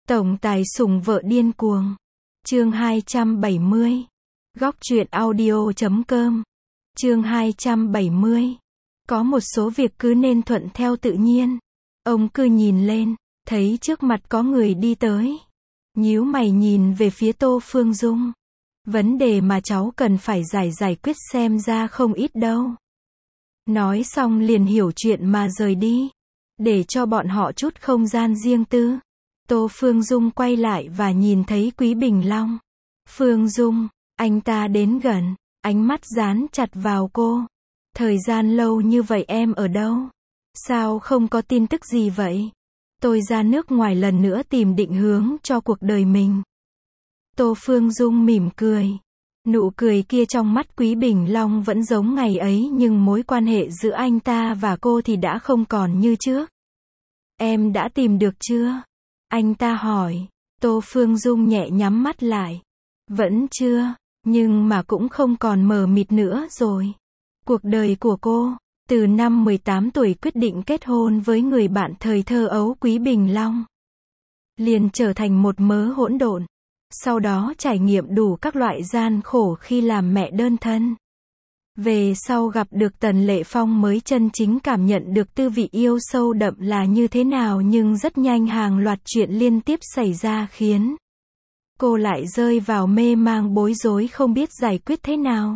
Tổng tài sủng vợ điên cuồng. Chương 270. Góc truyện audio.com. Chương 270. Có một số việc cứ nên thuận theo tự nhiên. Ông cứ nhìn lên, thấy trước mặt có người đi tới. Nhíu mày nhìn về phía Tô Phương Dung. Vấn đề mà cháu cần phải giải quyết xem ra không ít đâu. Nói xong liền hiểu chuyện mà rời đi. Để cho bọn họ chút không gian riêng tư. Tô Phương Dung quay lại và nhìn thấy Quý Bình Long. Phương Dung, anh ta đến gần, ánh mắt dán chặt vào cô. Thời gian lâu như vậy em ở đâu? Sao không có tin tức gì vậy? Tôi ra nước ngoài lần nữa tìm định hướng cho cuộc đời mình. Tô Phương Dung mỉm cười. Nụ cười kia trong mắt Quý Bình Long vẫn giống ngày ấy, nhưng mối quan hệ giữa anh ta và cô thì đã không còn như trước. Em đã tìm được chưa? Anh ta hỏi. Tô Phương Dung nhẹ nhắm mắt lại. Vẫn chưa, nhưng mà cũng không còn mờ mịt nữa rồi. Cuộc đời của cô, từ năm 18 tuổi quyết định kết hôn với người bạn thời thơ ấu Quý Bình Long. Liền trở thành một mớ hỗn độn. Sau đó trải nghiệm đủ các loại gian khổ khi làm mẹ đơn thân. Về sau gặp được Tần Lệ Phong mới chân chính cảm nhận được tư vị yêu sâu đậm là như thế nào, nhưng rất nhanh hàng loạt chuyện liên tiếp xảy ra khiến cô lại rơi vào mê mang bối rối không biết giải quyết thế nào.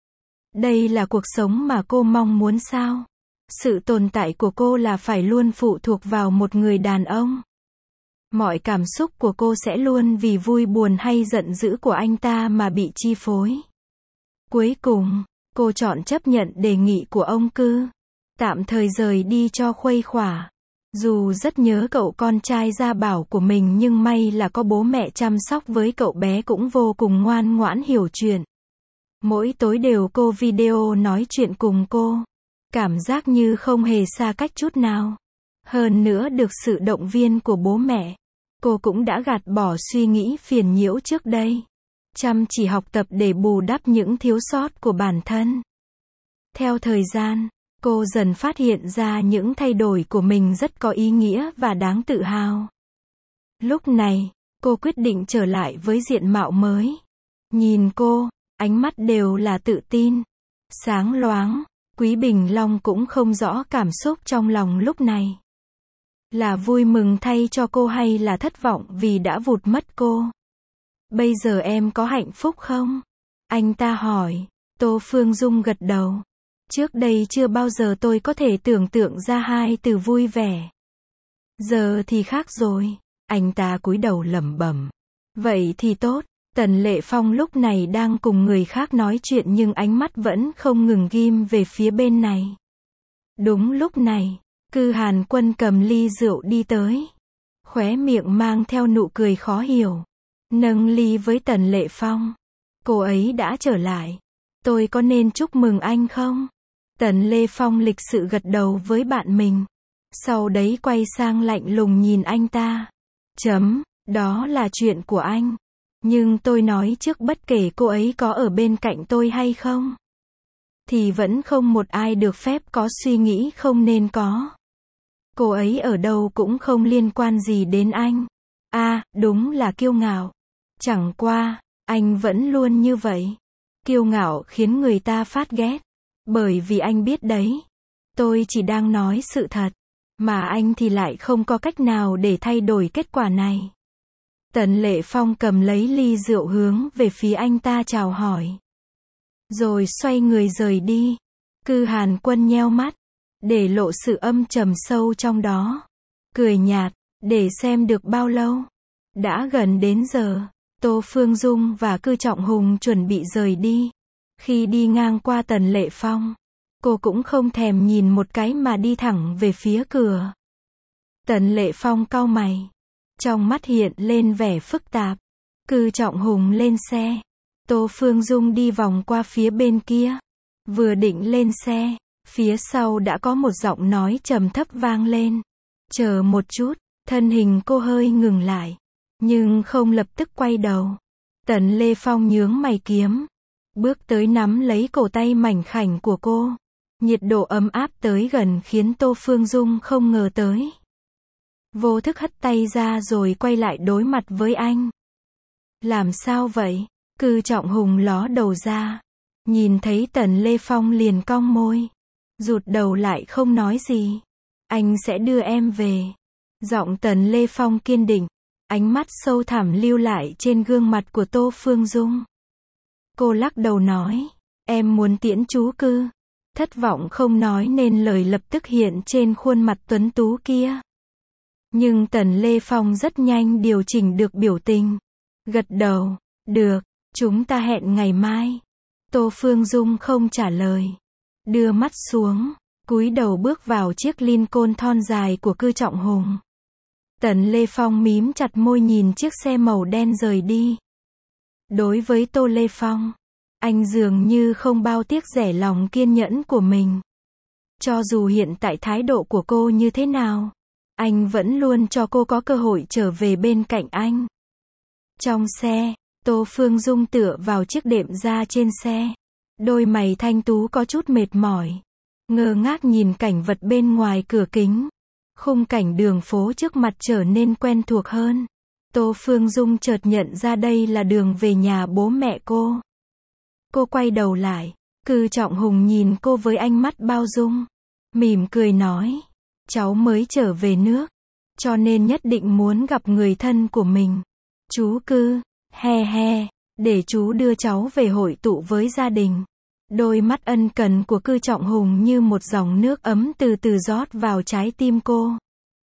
Đây là cuộc sống mà cô mong muốn sao? Sự tồn tại của cô là phải luôn phụ thuộc vào một người đàn ông. Mọi cảm xúc của cô sẽ luôn vì vui buồn hay giận dữ của anh ta mà bị chi phối. Cuối cùng, cô chọn chấp nhận đề nghị của ông Cư. Tạm thời rời đi cho khuây khỏa. Dù rất nhớ cậu con trai gia bảo của mình, nhưng may là có bố mẹ chăm sóc với cậu bé cũng vô cùng ngoan ngoãn hiểu chuyện. Mỗi tối đều cô video nói chuyện cùng cô. Cảm giác như không hề xa cách chút nào. Hơn nữa được sự động viên của bố mẹ, cô cũng đã gạt bỏ suy nghĩ phiền nhiễu trước đây. Chăm chỉ học tập để bù đắp những thiếu sót của bản thân. Theo thời gian, cô dần phát hiện ra những thay đổi của mình rất có ý nghĩa và đáng tự hào. Lúc này, cô quyết định trở lại với diện mạo mới. Nhìn cô, ánh mắt đều là tự tin, sáng loáng. Quý Bình Long cũng không rõ cảm xúc trong lòng lúc này. Là vui mừng thay cho cô hay là thất vọng vì đã vụt mất cô? Bây giờ em có hạnh phúc không? Anh ta hỏi. Tô Phương Dung gật đầu. Trước đây chưa bao giờ tôi có thể tưởng tượng ra hai từ vui vẻ. Giờ thì khác rồi. Anh ta cúi đầu lẩm bẩm. Vậy thì tốt. Tần Lệ Phong lúc này đang cùng người khác nói chuyện nhưng ánh mắt vẫn không ngừng ghim về phía bên này. Đúng lúc này, Cư Hàn Quân cầm ly rượu đi tới. Khóe miệng mang theo nụ cười khó hiểu. Nâng ly với Tần Lệ Phong. Cô ấy đã trở lại. Tôi có nên chúc mừng anh không? Tần Lệ Phong lịch sự gật đầu với bạn mình. Sau đấy quay sang lạnh lùng nhìn anh ta. Đó là chuyện của anh. Nhưng tôi nói trước, bất kể cô ấy có ở bên cạnh tôi hay không, thì vẫn không một ai được phép có suy nghĩ không nên có. Cô ấy ở đâu cũng không liên quan gì đến anh. Đúng là kiêu ngạo. Chẳng qua, anh vẫn luôn như vậy. Kiêu ngạo khiến người ta phát ghét. Bởi vì anh biết đấy, tôi chỉ đang nói sự thật, mà anh thì lại không có cách nào để thay đổi kết quả này. Tần Lệ Phong cầm lấy ly rượu hướng về phía anh ta chào hỏi. Rồi xoay người rời đi. Cư Hàn Quân nheo mắt, để lộ sự âm trầm sâu trong đó. Cười nhạt, để xem được bao lâu. Đã gần đến giờ, Tô Phương Dung và Cư Trọng Hùng chuẩn bị rời đi. Khi đi ngang qua Tần Lệ Phong, cô cũng không thèm nhìn một cái mà đi thẳng về phía cửa. Tần Lệ Phong cau mày. Trong mắt hiện lên vẻ phức tạp. Cư Trọng Hùng lên xe. Tô Phương Dung đi vòng qua phía bên kia. Vừa định lên xe, phía sau đã có một giọng nói trầm thấp vang lên. Chờ một chút. Thân hình cô hơi ngừng lại, nhưng không lập tức quay đầu. Tần Lệ Phong nhướng mày kiếm, bước tới nắm lấy cổ tay mảnh khảnh của cô. Nhiệt độ ấm áp tới gần khiến Tô Phương Dung không ngờ tới. Vô thức hất tay ra rồi quay lại đối mặt với anh. Làm sao vậy? Cư Trọng Hùng ló đầu ra. Nhìn thấy Tần Lê Phong liền cong môi. Rụt đầu lại không nói gì. Anh sẽ đưa em về. Giọng Tần Lê Phong kiên định. Ánh mắt sâu thẳm lưu lại trên gương mặt của Tô Phương Dung. Cô lắc đầu nói. Em muốn tiễn chú Cư. Thất vọng không nói nên lời lập tức hiện trên khuôn mặt tuấn tú kia. Nhưng Tần Lê Phong rất nhanh điều chỉnh được biểu tình. Gật đầu. Được, chúng ta hẹn ngày mai. Tô Phương Dung không trả lời. Đưa mắt xuống, cúi đầu bước vào chiếc Lincoln thon dài của Cư Trọng Hùng. Tần Lê Phong mím chặt môi nhìn chiếc xe màu đen rời đi. Đối với Tô Lê Phong, anh dường như không bao tiếc rẻ lòng kiên nhẫn của mình. Cho dù hiện tại thái độ của cô như thế nào, anh vẫn luôn cho cô có cơ hội trở về bên cạnh anh. Trong xe, Tô Phương Dung tựa vào chiếc đệm da trên xe. Đôi mày thanh tú có chút mệt mỏi. Ngơ ngác nhìn cảnh vật bên ngoài cửa kính. Khung cảnh đường phố trước mặt trở nên quen thuộc hơn. Tô Phương Dung chợt nhận ra đây là đường về nhà bố mẹ cô. Cô quay đầu lại. Cư Trọng Hùng nhìn cô với ánh mắt bao dung. Mỉm cười nói. Cháu mới trở về nước. Cho nên nhất định muốn gặp người thân của mình. Chú Cư. He he, để chú đưa cháu về hội tụ với gia đình. Đôi mắt ân cần của Cư Trọng Hùng như một dòng nước ấm từ từ rót vào trái tim cô.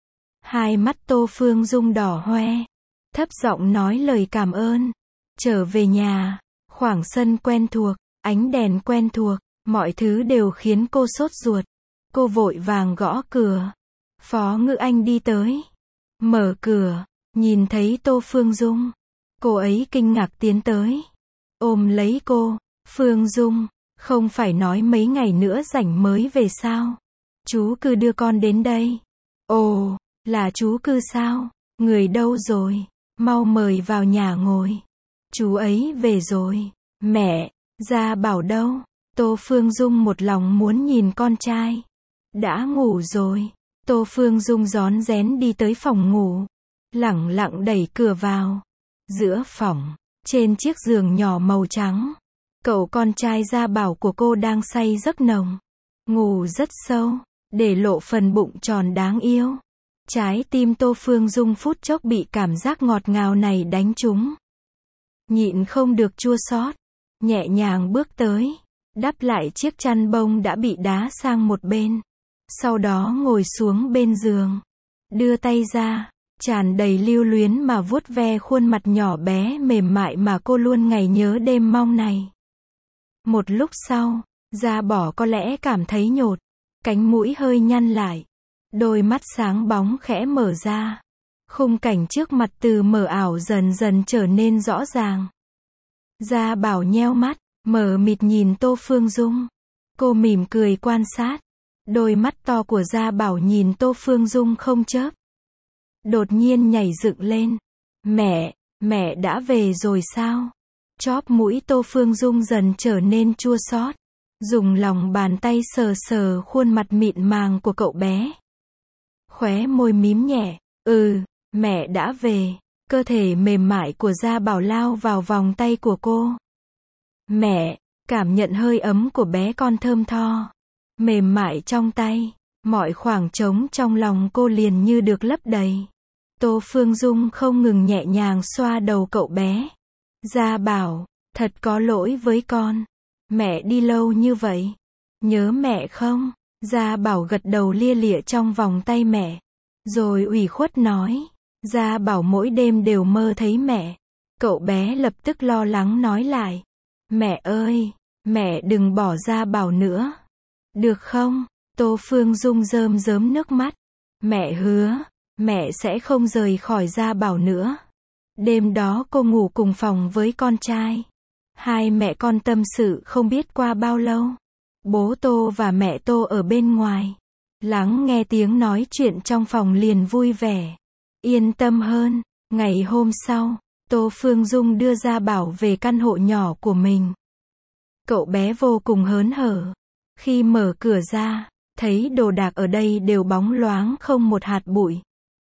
Hai mắt Tô Phương Dung đỏ hoe, thấp giọng nói lời cảm ơn. Trở về nhà, khoảng sân quen thuộc, ánh đèn quen thuộc, mọi thứ đều khiến cô sốt ruột. Cô vội vàng gõ cửa. Phó Ngữ Anh đi tới. Mở cửa, nhìn thấy Tô Phương Dung. Cô ấy kinh ngạc tiến tới. Ôm lấy cô. Phương Dung, không phải nói mấy ngày nữa rảnh mới về sao? Chú Cư đưa con đến đây. Ồ, là chú Cư sao? Người đâu rồi? Mau mời vào nhà ngồi. Chú ấy về rồi. Mẹ, Gia Bảo đâu? Tô Phương Dung một lòng muốn nhìn con trai. Đã ngủ rồi. Tô Phương Dung rón rén đi tới phòng ngủ. Lẳng lặng đẩy cửa vào. Giữa phòng, trên chiếc giường nhỏ màu trắng, cậu con trai Gia Bảo của cô đang say giấc nồng. Ngủ rất sâu, để lộ phần bụng tròn đáng yêu. Trái tim Tô Phương Dung phút chốc bị cảm giác ngọt ngào này đánh trúng. Nhịn không được chua xót, nhẹ nhàng bước tới, đắp lại chiếc chăn bông đã bị đá sang một bên. Sau đó ngồi xuống bên giường, đưa tay ra, tràn đầy lưu luyến mà vuốt ve khuôn mặt nhỏ bé mềm mại mà cô luôn ngày nhớ đêm mong này. Một lúc sau, Gia Bảo có lẽ cảm thấy nhột, cánh mũi hơi nhăn lại, đôi mắt sáng bóng khẽ mở ra. Khung cảnh trước mặt từ mờ ảo dần dần trở nên rõ ràng. Gia Bảo nheo mắt, mờ mịt nhìn Tô Phương Dung. Cô mỉm cười quan sát. Đôi mắt to của Gia Bảo nhìn Tô Phương Dung không chớp. Đột nhiên nhảy dựng lên. Mẹ đã về rồi sao? Chóp mũi Tô Phương Dung dần trở nên chua xót. Dùng lòng bàn tay sờ sờ khuôn mặt mịn màng của cậu bé. Khóe môi mím nhẹ. Mẹ đã về. Cơ thể mềm mại của Gia Bảo lao vào vòng tay của cô. Mẹ, cảm nhận hơi ấm của bé con thơm tho. Mềm mại trong tay. Mọi khoảng trống trong lòng cô liền như được lấp đầy. Tô Phương Dung không ngừng nhẹ nhàng xoa đầu cậu bé. Gia Bảo, thật có lỗi với con. Mẹ đi lâu như vậy. Nhớ mẹ không? Gia Bảo gật đầu lia lịa trong vòng tay mẹ. Rồi ủy khuất nói. Gia Bảo mỗi đêm đều mơ thấy mẹ. Cậu bé lập tức lo lắng nói lại. Mẹ ơi, mẹ đừng bỏ Gia Bảo nữa. Được không? Tô Phương Dung rơm rớm nước mắt. Mẹ hứa, mẹ sẽ không rời khỏi Gia Bảo nữa. Đêm đó cô ngủ cùng phòng với con trai. Hai mẹ con tâm sự không biết qua bao lâu. Bố Tô và mẹ Tô ở bên ngoài. Lắng nghe tiếng nói chuyện trong phòng liền vui vẻ. Yên tâm hơn. Ngày hôm sau, Tô Phương Dung đưa Gia Bảo về căn hộ nhỏ của mình. Cậu bé vô cùng hớn hở. Khi mở cửa ra, thấy đồ đạc ở đây đều bóng loáng không một hạt bụi.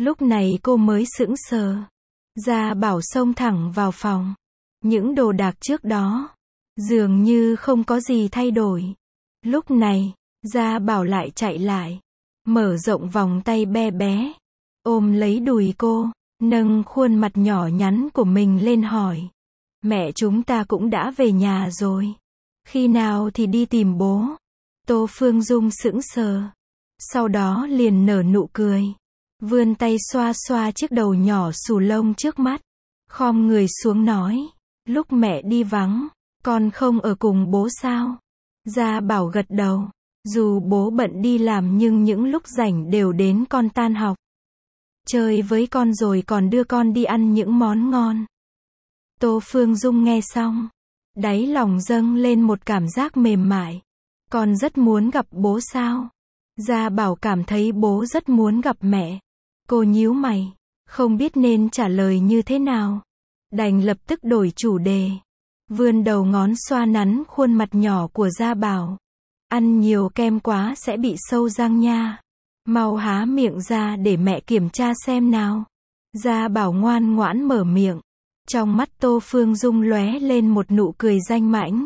Lúc này cô mới sững sờ. Gia Bảo xông thẳng vào phòng. Những đồ đạc trước đó, dường như không có gì thay đổi. Lúc này, Gia Bảo lại chạy lại, mở rộng vòng tay be bé, ôm lấy đùi cô, nâng khuôn mặt nhỏ nhắn của mình lên hỏi. Mẹ chúng ta cũng đã về nhà rồi. Khi nào thì đi tìm bố? Tô Phương Dung sững sờ. Sau đó liền nở nụ cười. Vươn tay xoa xoa chiếc đầu nhỏ xù lông trước mắt. Khom người xuống nói. Lúc mẹ đi vắng, con không ở cùng bố sao? Gia Bảo gật đầu. Dù bố bận đi làm nhưng những lúc rảnh đều đến con tan học. Chơi với con rồi còn đưa con đi ăn những món ngon. Tô Phương Dung nghe xong, đáy lòng dâng lên một cảm giác mềm mại. Con rất muốn gặp bố sao? Gia Bảo cảm thấy bố rất muốn gặp mẹ. Cô nhíu mày, không biết nên trả lời như thế nào. Đành lập tức đổi chủ đề. Vươn đầu ngón xoa nắn khuôn mặt nhỏ của Gia Bảo. Ăn nhiều kem quá sẽ bị sâu răng nha. Mau há miệng ra để mẹ kiểm tra xem nào. Gia Bảo ngoan ngoãn mở miệng. Trong mắt Tô Phương Dung lóe lên một nụ cười danh mãnh.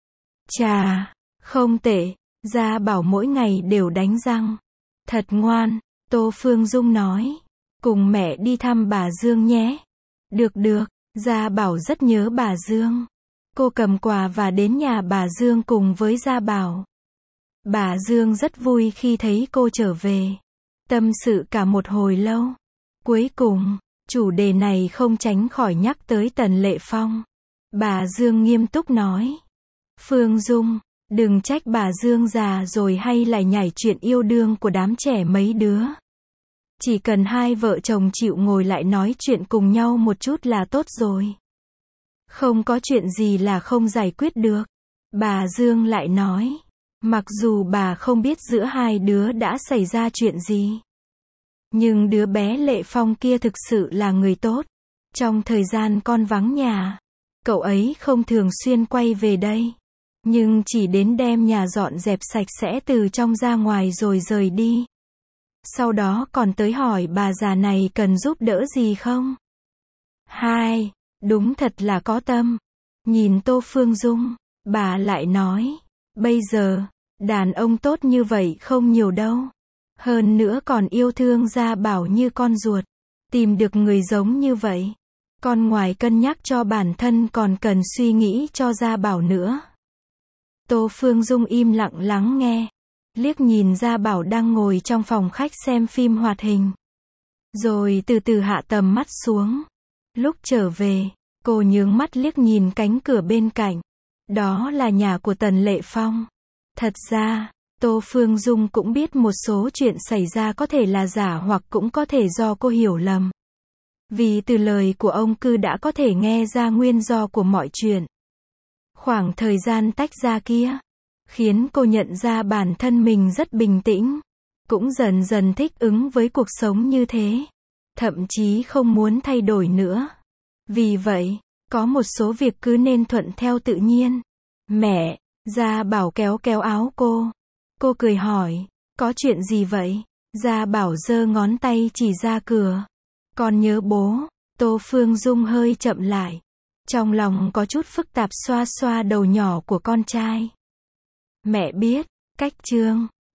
Chà, không tệ. Gia Bảo mỗi ngày đều đánh răng. Thật ngoan, Tô Phương Dung nói. Cùng mẹ đi thăm bà Dương nhé. Được được, Gia Bảo rất nhớ bà Dương. Cô cầm quà và đến nhà bà Dương cùng với Gia Bảo. Bà Dương rất vui khi thấy cô trở về. Tâm sự cả một hồi lâu. Cuối cùng, chủ đề này không tránh khỏi nhắc tới Tần Lệ Phong. Bà Dương nghiêm túc nói. Phương Dung, đừng trách bà Dương già rồi hay lại nhảy chuyện yêu đương của đám trẻ mấy đứa. Chỉ cần hai vợ chồng chịu ngồi lại nói chuyện cùng nhau một chút là tốt rồi. Không có chuyện gì là không giải quyết được. Bà Dương lại nói. Mặc dù bà không biết giữa hai đứa đã xảy ra chuyện gì. Nhưng đứa bé Lệ Phong kia thực sự là người tốt. Trong thời gian con vắng nhà, cậu ấy không thường xuyên quay về đây. Nhưng chỉ đến đem nhà dọn dẹp sạch sẽ từ trong ra ngoài rồi rời đi. Sau đó còn tới hỏi bà già này cần giúp đỡ gì không? Hai, đúng thật là có tâm. Nhìn Tô Phương Dung, bà lại nói. Bây giờ, đàn ông tốt như vậy không nhiều đâu. Hơn nữa còn yêu thương Gia Bảo như con ruột. Tìm được người giống như vậy. Con ngoài cân nhắc cho bản thân còn cần suy nghĩ cho Gia Bảo nữa. Tô Phương Dung im lặng lắng nghe. Liếc nhìn Gia Bảo đang ngồi trong phòng khách xem phim hoạt hình. Rồi từ từ hạ tầm mắt xuống. Lúc trở về, cô nhướng mắt liếc nhìn cánh cửa bên cạnh. Đó là nhà của Tần Lệ Phong. Thật ra, Tô Phương Dung cũng biết một số chuyện xảy ra có thể là giả hoặc cũng có thể do cô hiểu lầm. Vì từ lời của ông Cư đã có thể nghe ra nguyên do của mọi chuyện. Khoảng thời gian tách ra kia, khiến cô nhận ra bản thân mình rất bình tĩnh. Cũng dần dần thích ứng với cuộc sống như thế. Thậm chí không muốn thay đổi nữa. Vì vậy, có một số việc cứ nên thuận theo tự nhiên. Mẹ, Gia Bảo kéo kéo áo cô. Cô cười hỏi, có chuyện gì vậy? Gia Bảo giơ ngón tay chỉ ra cửa. Con nhớ bố. Tô Phương Dung hơi chậm lại. Trong lòng có chút phức tạp xoa xoa đầu nhỏ của con trai. Mẹ biết, cách Trương.